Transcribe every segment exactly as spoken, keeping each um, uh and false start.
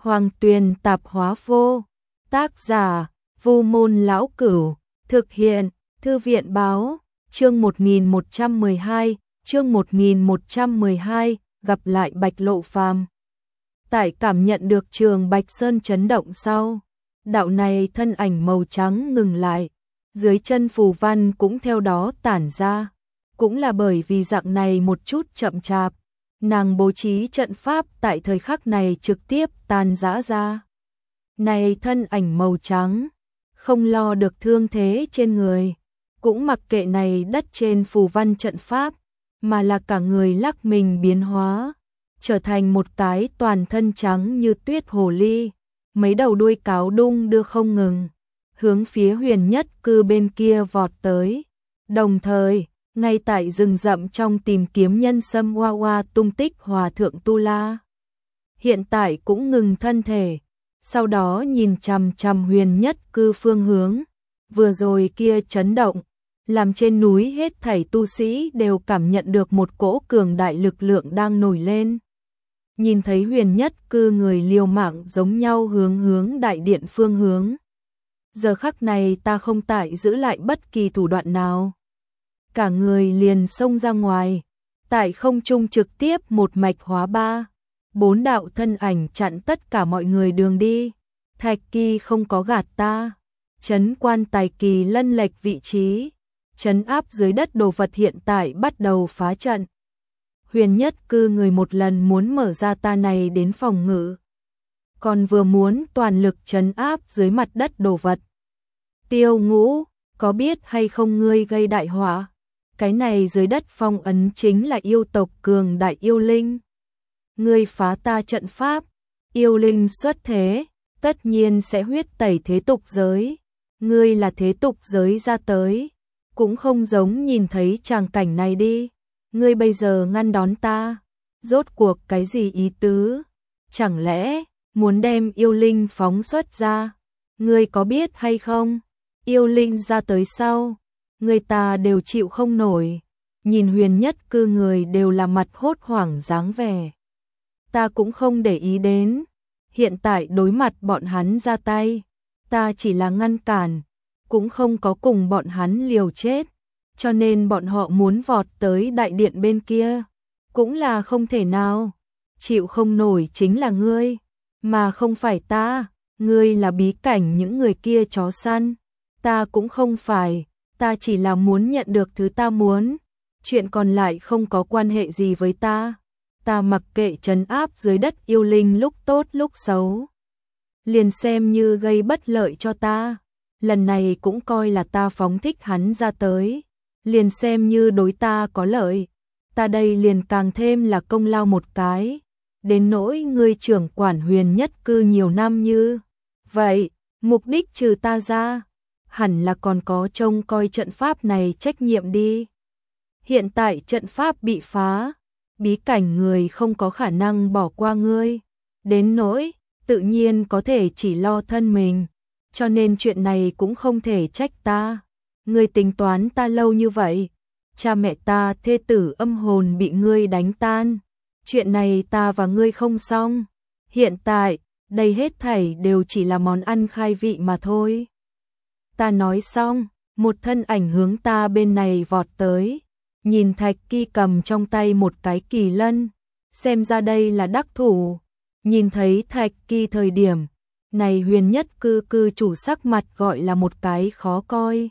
Hoàng Tuyền Tạp Hóa Vô. Tác giả: Vu Môn Lão Cửu. Thực hiện: Thư viện Báo. Chương một nghìn một trăm mười hai, chương một nghìn một trăm mười hai, gặp lại Bạch Lộ Phàm. Tại cảm nhận được Trường Bạch Sơn chấn động sau, đạo này thân ảnh màu trắng ngừng lại, dưới chân phù văn cũng theo đó tản ra. Cũng là bởi vì dạng này một chút chậm chạp, nàng bố trí trận pháp tại thời khắc này trực tiếp tan rã ra. Này thân ảnh màu trắng, không lo được thương thế trên người, cũng mặc kệ này đất trên phù văn trận pháp, mà là cả người lắc mình biến hóa, trở thành một cái toàn thân trắng như tuyết hồ ly, mấy đầu đuôi cáo đung đưa không ngừng, hướng phía Huyền Nhất Cư bên kia vọt tới. Đồng thời, ngay tại rừng rậm trong tìm kiếm nhân sâm hoa hoa tung tích Hòa Thượng Tu La, hiện tại cũng ngừng thân thể, sau đó nhìn chằm chằm Huyền Nhất Cư phương hướng. Vừa rồi kia chấn động, làm trên núi hết thảy tu sĩ đều cảm nhận được một cỗ cường đại lực lượng đang nổi lên. Nhìn thấy Huyền Nhất Cư người liều mạng giống nhau hướng hướng đại điện phương hướng. Giờ khắc này ta không tại giữ lại bất kỳ thủ đoạn nào. Cả người liền xông ra ngoài, tại không trung trực tiếp một mạch hóa ba, bốn đạo thân ảnh chặn tất cả mọi người đường đi. Thạch Kỳ không có gạt ta, trấn quan tài kỳ lân lệch vị trí, trấn áp dưới đất đồ vật hiện tại bắt đầu phá trận. Huyền Nhất Cư người một lần muốn mở ra ta này đến phòng ngự, còn vừa muốn toàn lực trấn áp dưới mặt đất đồ vật. Tiêu Ngũ, có biết hay không ngươi gây đại họa? Cái này dưới đất phong ấn chính là yêu tộc cường đại yêu linh. Ngươi phá ta trận pháp, yêu linh xuất thế, tất nhiên sẽ huyết tẩy thế tục giới. Ngươi là thế tục giới ra tới, cũng không giống nhìn thấy tràng cảnh này đi. Ngươi bây giờ ngăn đón ta, rốt cuộc cái gì ý tứ? Chẳng lẽ muốn đem yêu linh phóng xuất ra? Ngươi có biết hay không? Yêu linh ra tới sau, người ta đều chịu không nổi. Nhìn Huyền Nhất Cư người đều là mặt hốt hoảng dáng vẻ. Ta cũng không để ý đến. Hiện tại đối mặt bọn hắn ra tay, ta chỉ là ngăn cản, cũng không có cùng bọn hắn liều chết. Cho nên bọn họ muốn vọt tới đại điện bên kia, cũng là không thể nào. Chịu không nổi chính là ngươi, mà không phải ta. Ngươi là bí cảnh những người kia chó săn, ta cũng không phải. Ta chỉ là muốn nhận được thứ ta muốn, chuyện còn lại không có quan hệ gì với ta. Ta mặc kệ trấn áp dưới đất yêu linh lúc tốt lúc xấu, liền xem như gây bất lợi cho ta. Lần này cũng coi là ta phóng thích hắn ra tới, liền xem như đối ta có lợi, ta đây liền càng thêm là công lao một cái. Đến nỗi ngươi trưởng quản Huyền Nhất Cư nhiều năm như vậy, mục đích trừ ta ra, hẳn là còn có trông coi trận pháp này trách nhiệm đi. Hiện tại trận pháp bị phá, bí cảnh người không có khả năng bỏ qua ngươi. Đến nỗi, tự nhiên có thể chỉ lo thân mình, cho nên chuyện này cũng không thể trách ta. Ngươi tính toán ta lâu như vậy, cha mẹ ta thê tử âm hồn bị ngươi đánh tan, chuyện này ta và ngươi không xong. Hiện tại, đây hết thảy đều chỉ là món ăn khai vị mà thôi. Ta nói xong, một thân ảnh hướng ta bên này vọt tới, nhìn Thạch Kỳ cầm trong tay một cái kỳ lân, xem ra đây là đắc thủ. Nhìn thấy Thạch Kỳ thời điểm, này Huyền Nhất Cư cư chủ sắc mặt gọi là một cái khó coi.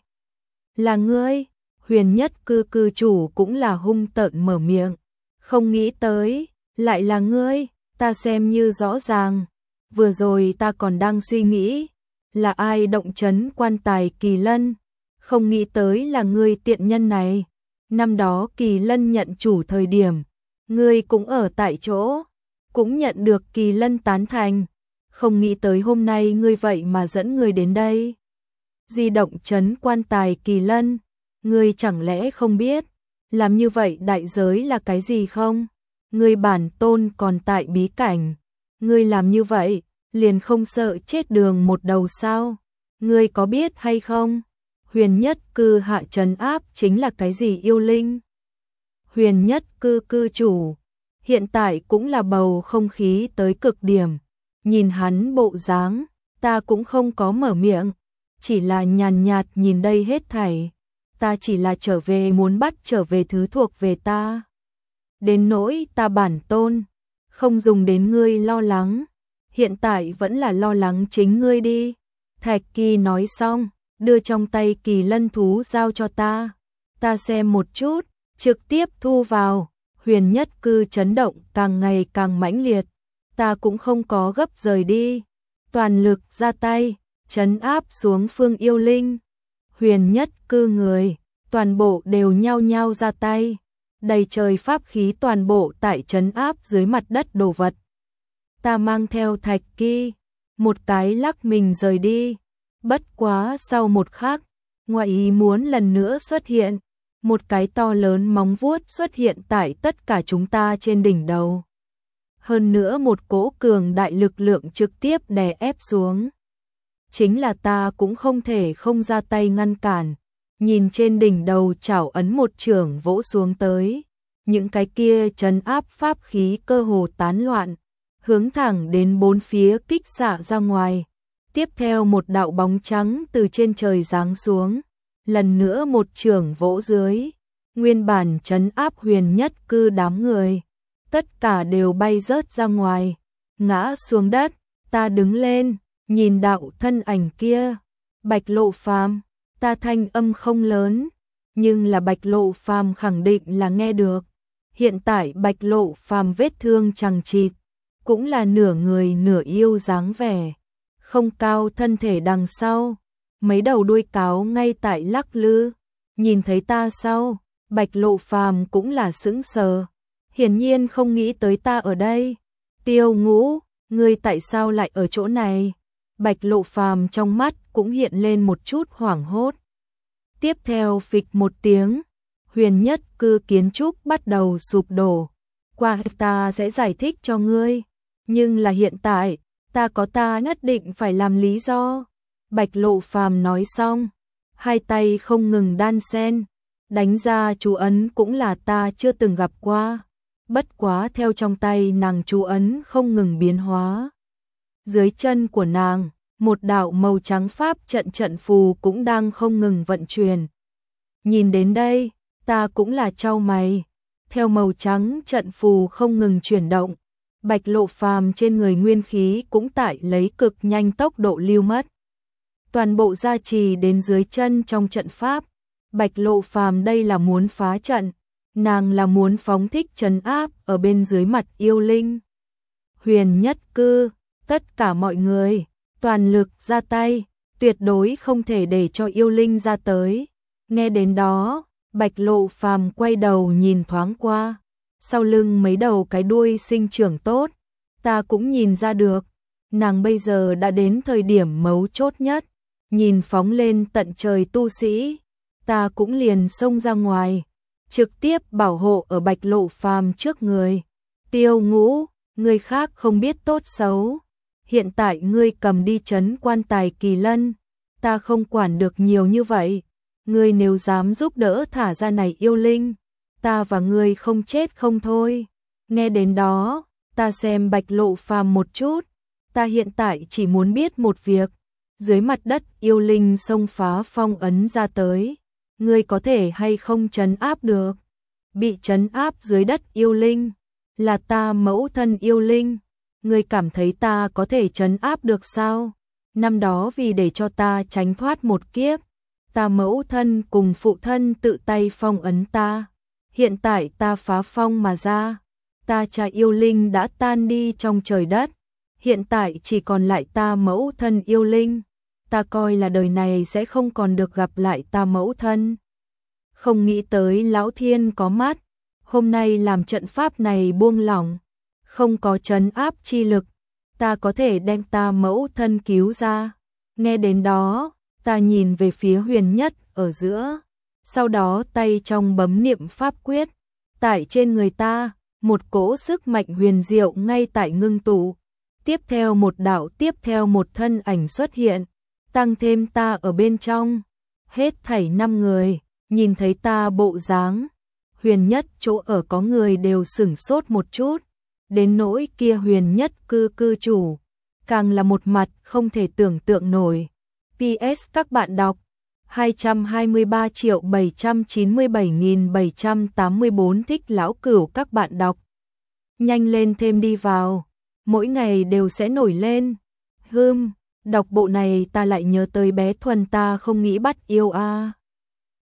Là ngươi? Huyền Nhất Cư cư chủ cũng là hung tợn mở miệng, không nghĩ tới, lại là ngươi. Ta xem như rõ ràng, vừa rồi ta còn đang suy nghĩ, là ai động trấn quan tài kỳ lân, không nghĩ tới là ngươi tiện nhân này. Năm đó kỳ lân nhận chủ thời điểm, ngươi cũng ở tại chỗ, cũng nhận được kỳ lân tán thành, không nghĩ tới hôm nay ngươi vậy mà dẫn người đến đây. Di động trấn quan tài kỳ lân, ngươi chẳng lẽ không biết, làm như vậy đại giới là cái gì không? Ngươi bản tôn còn tại bí cảnh, ngươi làm như vậy, liền không sợ chết đường một đầu sao? Ngươi có biết hay không? Huyền Nhất Cư hạ trấn áp chính là cái gì yêu linh? Huyền Nhất Cư cư chủ, hiện tại cũng là bầu không khí tới cực điểm. Nhìn hắn bộ dáng, ta cũng không có mở miệng, chỉ là nhàn nhạt nhìn đây hết thảy. Ta chỉ là trở về muốn bắt trở về thứ thuộc về ta. Đến nỗi ta bản tôn, không dùng đến ngươi lo lắng, hiện tại vẫn là lo lắng chính ngươi đi. Thạch Kỳ nói xong, đưa trong tay kỳ lân thú giao cho ta. Ta xem một chút, trực tiếp thu vào. Huyền Nhất Cư chấn động càng ngày càng mãnh liệt. Ta cũng không có gấp rời đi, toàn lực ra tay, trấn áp xuống Phương Yêu Linh. Huyền Nhất Cư người, toàn bộ đều nhao nhao ra tay, đầy trời pháp khí toàn bộ tại trấn áp dưới mặt đất đồ vật. Ta mang theo Thạch Kỳ, một cái lắc mình rời đi. Bất quá sau một khắc, ngoại ý muốn lần nữa xuất hiện, một cái to lớn móng vuốt xuất hiện tại tất cả chúng ta trên đỉnh đầu. Hơn nữa một cỗ cường đại lực lượng trực tiếp đè ép xuống. Chính là ta cũng không thể không ra tay ngăn cản. Nhìn trên đỉnh đầu chảo ấn một chưởng vỗ xuống tới. Những cái kia trấn áp pháp khí cơ hồ tán loạn, hướng thẳng đến bốn phía kích xạ ra ngoài. Tiếp theo một đạo bóng trắng từ trên trời giáng xuống. Lần nữa một chưởng vỗ dưới. Nguyên bản trấn áp Huyền Nhất Cư đám người. Tất cả đều bay rớt ra ngoài, ngã xuống đất. Ta đứng lên, nhìn đạo thân ảnh kia. Bạch Lộ Phàm, ta thanh âm không lớn, nhưng là Bạch Lộ Phàm khẳng định là nghe được. Hiện tại Bạch Lộ Phàm vết thương chằng chịt, cũng là nửa người nửa yêu dáng vẻ. Không cao thân thể đằng sau, mấy đầu đuôi cáo ngay tại lắc lư. Nhìn thấy ta sau, Bạch Lộ Phàm cũng là sững sờ. Hiển nhiên không nghĩ tới ta ở đây. Tiêu Ngũ, ngươi tại sao lại ở chỗ này? Bạch Lộ Phàm trong mắt cũng hiện lên một chút hoảng hốt. Tiếp theo phịch một tiếng, Huyền Nhất Cư kiến trúc bắt đầu sụp đổ. Qua ta sẽ giải thích cho ngươi, nhưng là hiện tại, ta có ta nhất định phải làm lý do. Bạch Lộ Phàm nói xong, hai tay không ngừng đan sen, đánh ra chú ấn cũng là ta chưa từng gặp qua. Bất quá theo trong tay nàng chú ấn không ngừng biến hóa. Dưới chân của nàng, một đạo màu trắng pháp trận trận phù cũng đang không ngừng vận chuyển. Nhìn đến đây, ta cũng là chau mày. Theo màu trắng trận phù không ngừng chuyển động, Bạch Lộ Phàm trên người nguyên khí cũng tại lấy cực nhanh tốc độ lưu mất. Toàn bộ gia trì đến dưới chân trong trận pháp. Bạch Lộ Phàm đây là muốn phá trận. Nàng là muốn phóng thích trấn áp ở bên dưới mặt yêu linh. Huyền Nhất Cư, tất cả mọi người, toàn lực ra tay, tuyệt đối không thể để cho yêu linh ra tới. Nghe đến đó, Bạch Lộ Phàm quay đầu nhìn thoáng qua, sau lưng mấy đầu cái đuôi sinh trưởng tốt, ta cũng nhìn ra được, nàng bây giờ đã đến thời điểm mấu chốt nhất, nhìn phóng lên tận trời tu sĩ, ta cũng liền xông ra ngoài. Trực tiếp bảo hộ ở Bạch Lộ Phàm trước người. Tiêu Ngũ, người khác không biết tốt xấu. Hiện tại ngươi cầm đi trấn quan tài kỳ lân. Ta không quản được nhiều như vậy. Ngươi nếu dám giúp đỡ thả ra này yêu linh, ta và ngươi không chết không thôi. Nghe đến đó, ta xem Bạch Lộ Phàm một chút. Ta hiện tại chỉ muốn biết một việc. Dưới mặt đất yêu linh xông phá phong ấn ra tới. Ngươi có thể hay không trấn áp được? Bị trấn áp dưới đất yêu linh, là ta mẫu thân yêu linh. Ngươi cảm thấy ta có thể trấn áp được sao? Năm đó vì để cho ta tránh thoát một kiếp, ta mẫu thân cùng phụ thân tự tay phong ấn ta. Hiện tại ta phá phong mà ra, ta cha yêu linh đã tan đi trong trời đất. Hiện tại chỉ còn lại ta mẫu thân yêu linh. Ta coi là đời này sẽ không còn được gặp lại ta mẫu thân. Không nghĩ tới Lão Thiên có mắt, hôm nay làm trận pháp này buông lỏng, không có trấn áp chi lực, ta có thể đem ta mẫu thân cứu ra. Nghe đến đó, ta nhìn về phía Huyền Nhất ở giữa, sau đó tay trong bấm niệm pháp quyết, tại trên người ta, một cỗ sức mạnh huyền diệu ngay tại ngưng tụ. Tiếp theo một đạo tiếp theo một thân ảnh xuất hiện, tăng thêm ta ở bên trong, hết thảy năm người, nhìn thấy ta bộ dáng, Huyền Nhất chỗ ở có người đều sửng sốt một chút, đến nỗi kia Huyền Nhất cư cư chủ, càng là một mặt không thể tưởng tượng nổi. pê ét các bạn đọc hai trăm hai mươi ba triệu bảy trăm chín mươi bảy nghìn bảy trăm tám mươi tư thích Lão Cửu các bạn đọc. Nhanh lên thêm đi vào, mỗi ngày đều sẽ nổi lên. Hưm, đọc bộ này ta lại nhớ tới bé Thuần ta không nghĩ bắt yêu a. À.